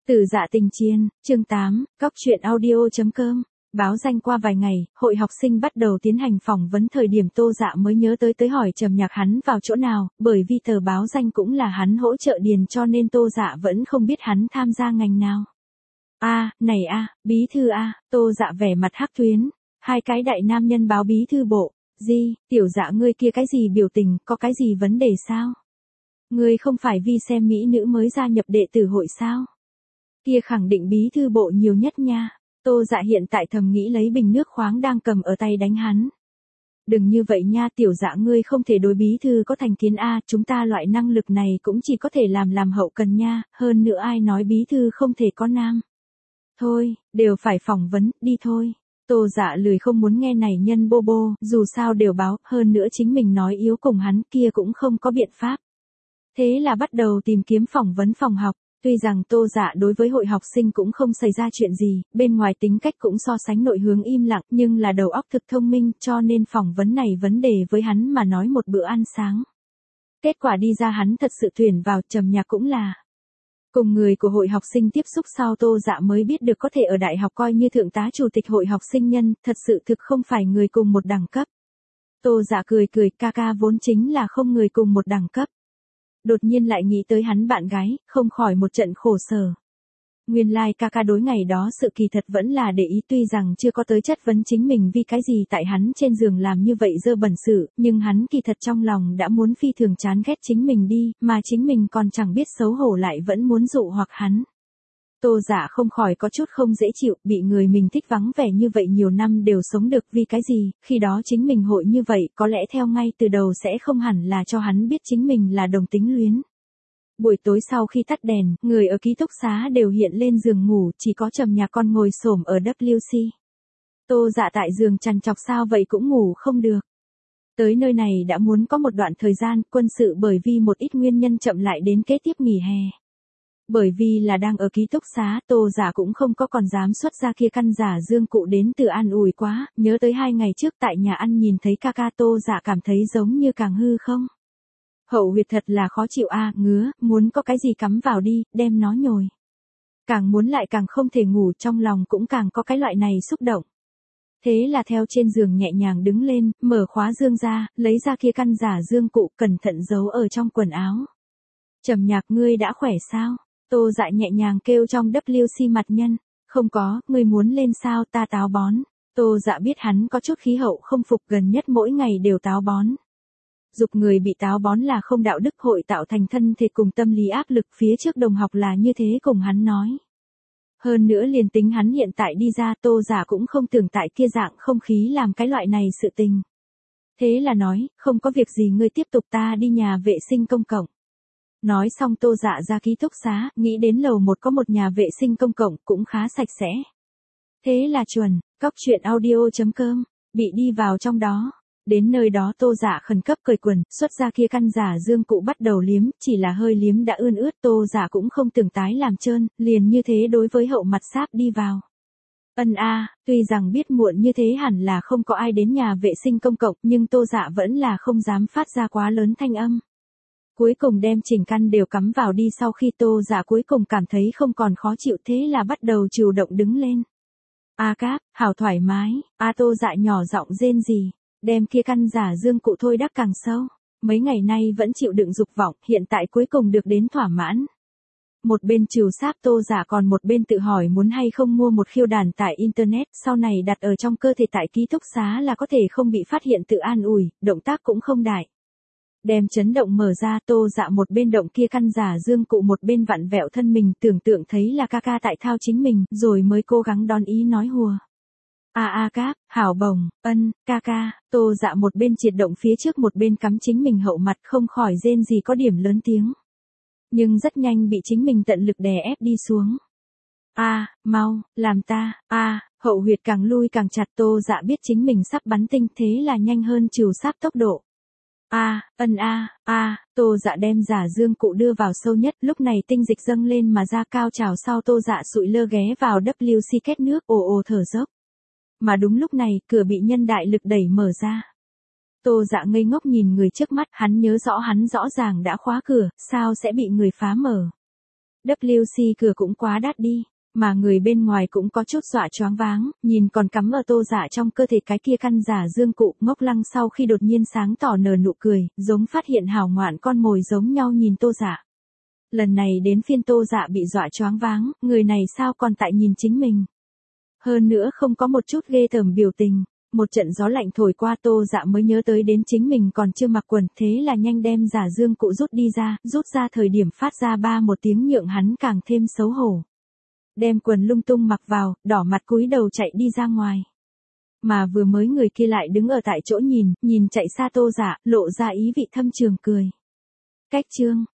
Tử Dạ Tình Chiên, chương 8, Cóc truyện audio.com. Báo danh qua vài ngày, hội học sinh bắt đầu tiến hành phỏng vấn. Thời điểm Tô Dạ mới nhớ tới hỏi Trầm Nhạc hắn vào chỗ nào, bởi vì tờ báo danh cũng là hắn hỗ trợ điền cho nên Tô Dạ vẫn không biết hắn tham gia ngành nào. Bí thư Tô Dạ vẻ mặt hắc tuyến, hai cái đại nam nhân báo bí thư bộ, tiểu Dạ ngươi kia cái gì biểu tình, có cái gì vấn đề sao? Ngươi không phải vì xem mỹ nữ mới gia nhập đệ tử hội sao? Kia khẳng định bí thư bộ nhiều nhất nha. Tô Dạ hiện tại thầm nghĩ lấy bình nước khoáng đang cầm ở tay đánh hắn. Đừng như vậy nha tiểu Dạ ngươi không thể đối bí thư có thành kiến chúng ta loại năng lực này cũng chỉ có thể làm hậu cần nha, hơn nữa ai nói bí thư không thể có nam. Thôi, đều phải phỏng vấn, đi thôi. Tô Dạ lười không muốn nghe này nhân bô bô, dù sao đều báo, hơn nữa chính mình nói yếu cùng hắn kia cũng không có biện pháp. Thế là bắt đầu tìm kiếm phỏng vấn phòng học. Tuy rằng Tô Dạ đối với hội học sinh cũng không xảy ra chuyện gì, bên ngoài tính cách cũng so sánh nội hướng im lặng nhưng là đầu óc thực thông minh cho nên phỏng vấn này vấn đề với hắn mà nói một bữa ăn sáng. Kết quả đi ra hắn thật sự tuyển vào. Trầm Nhạc cũng là. Cùng người của hội học sinh tiếp xúc sau Tô Dạ mới biết được có thể ở đại học coi như thượng tá chủ tịch hội học sinh nhân, thật sự thực không phải người cùng một đẳng cấp. Tô Dạ cười ca vốn chính là không người cùng một đẳng cấp. Đột nhiên lại nghĩ tới hắn bạn gái, không khỏi một trận khổ sở. Nguyên lai ca đối ngày đó sự kỳ thật vẫn là để ý, tuy rằng chưa có tới chất vấn chính mình vì cái gì tại hắn trên giường làm như vậy dơ bẩn sự, nhưng hắn kỳ thật trong lòng đã muốn phi thường chán ghét chính mình đi, mà chính mình còn chẳng biết xấu hổ lại vẫn muốn dụ hoặc hắn. Tô Dạ không khỏi có chút không dễ chịu, bị người mình thích vắng vẻ như vậy nhiều năm đều sống được vì cái gì, khi đó chính mình hội như vậy, có lẽ theo ngay từ đầu sẽ không hẳn là cho hắn biết chính mình là đồng tính luyến. Buổi tối sau khi tắt đèn, người ở ký túc xá đều hiện lên giường ngủ, chỉ có Trầm Nhạc con ngồi xổm ở WC. Tô Dạ tại giường trằn trọc sao vậy cũng ngủ không được. Tới nơi này đã muốn có một đoạn thời gian, quân sự bởi vì một ít nguyên nhân chậm lại đến kế tiếp nghỉ hè. Bởi vì là đang ở ký túc xá, Tô Dạ cũng không có còn dám xuất ra kia căn giả dương cụ đến từ an ủi quá, nhớ tới 2 ngày trước tại nhà ăn nhìn thấy ca Tô Dạ cảm thấy giống như càng hư không. Hậu huyệt thật là khó chịu ngứa, muốn có cái gì cắm vào đi, đem nó nhồi. Càng muốn lại càng không thể ngủ, trong lòng cũng càng có cái loại này xúc động. Thế là theo trên giường nhẹ nhàng đứng lên, mở khóa dương ra, lấy ra kia căn giả dương cụ cẩn thận giấu ở trong quần áo. Trầm Nhạc ngươi đã khỏe sao? Tô Dạ nhẹ nhàng kêu trong WC mặt nhân. Không có, ngươi muốn lên sao, ta táo bón. Tô Dạ biết hắn có chút khí hậu không phục, gần nhất mỗi ngày đều táo bón. Dục người bị táo bón là không đạo đức, hội tạo thành thân thể cùng tâm lý áp lực, phía trước đồng học là như thế cùng hắn nói. Hơn nữa liền tính hắn hiện tại đi ra, Tô Dạ cũng không tưởng tại kia dạng không khí làm cái loại này sự tình. Thế là nói, không có việc gì ngươi tiếp tục, ta đi nhà vệ sinh công cộng. Nói xong Tô Dạ ra ký túc xá, nghĩ đến lầu 1 có một nhà vệ sinh công cộng cũng khá sạch sẽ. Thế là chuẩn, Cóc truyện audio.com, bị đi vào trong đó. Đến nơi đó Tô Dạ khẩn cấp cởi quần, xuất ra kia căn giả dương cụ bắt đầu liếm, chỉ là hơi liếm đã ươn ướt, Tô Dạ cũng không tưởng tái làm trơn, liền như thế đối với hậu mặt sáp đi vào. Tuy rằng biết muộn như thế hẳn là không có ai đến nhà vệ sinh công cộng, nhưng Tô Dạ vẫn là không dám phát ra quá lớn thanh âm. Cuối cùng đem chỉnh căn đều cắm vào đi, sau khi Tô Dạ cuối cùng cảm thấy không còn khó chịu thế là bắt đầu chủ động đứng lên. Cáp, hảo thoải mái, Tô Dạ nhỏ giọng rên rỉ, đem kia căn giả dương cụ thôi đắc càng sâu. Mấy ngày nay vẫn chịu đựng dục vọng, hiện tại cuối cùng được đến thỏa mãn. Một bên trừ sáp Tô Dạ còn một bên tự hỏi muốn hay không mua một khiêu đàn tại internet, sau này đặt ở trong cơ thể tại ký túc xá là có thể không bị phát hiện, tự an ủi, động tác cũng không đại. Đem chấn động mở ra, Tô Dạ một bên động kia căn giả dương cụ một bên vặn vẹo thân mình, tưởng tượng thấy là ca tại thao chính mình, rồi mới cố gắng đón ý nói hùa. Cáp, hảo bồng, ca, Tô Dạ một bên triệt động phía trước một bên cắm chính mình hậu mặt, không khỏi rên gì có điểm lớn tiếng. Nhưng rất nhanh bị chính mình tận lực đè ép đi xuống. Mau, làm ta, hậu huyệt càng lui càng chặt, Tô Dạ biết chính mình sắp bắn tinh, thế là nhanh hơn trừ sáp tốc độ. Tô Dạ đem giả dương cụ đưa vào sâu nhất, lúc này tinh dịch dâng lên mà ra, cao trào sau Tô Dạ sụi lơ ghé vào WC két nước, ồ thở dốc. Mà đúng lúc này, cửa bị nhân đại lực đẩy mở ra. Tô Dạ ngây ngốc nhìn người trước mắt, hắn nhớ rõ hắn rõ ràng đã khóa cửa, sao sẽ bị người phá mở. WC cửa cũng quá đắt đi, mà người bên ngoài cũng có chút dọa choáng váng, nhìn còn cắm ở Tô Dạ trong cơ thể cái kia căn giả dương cụ, Ngốc Lăng sau khi đột nhiên sáng tỏ nở nụ cười, giống phát hiện hảo ngoạn con mồi giống nhau nhìn Tô Dạ. Lần này đến phiên Tô Dạ bị dọa choáng váng, người này sao còn tại nhìn chính mình. Hơn nữa không có một chút ghê tởm biểu tình. Một trận gió lạnh thổi qua Tô Dạ mới nhớ tới đến chính mình còn chưa mặc quần, thế là nhanh đem giả dương cụ rút đi ra, rút ra thời điểm phát ra ba một tiếng nhượng hắn càng thêm xấu hổ. Đem quần lung tung mặc vào, đỏ mặt cúi đầu chạy đi ra ngoài. Mà vừa mới người kia lại đứng ở tại chỗ nhìn chạy xa Tô Dạ, lộ ra ý vị thâm trường cười. Cách chương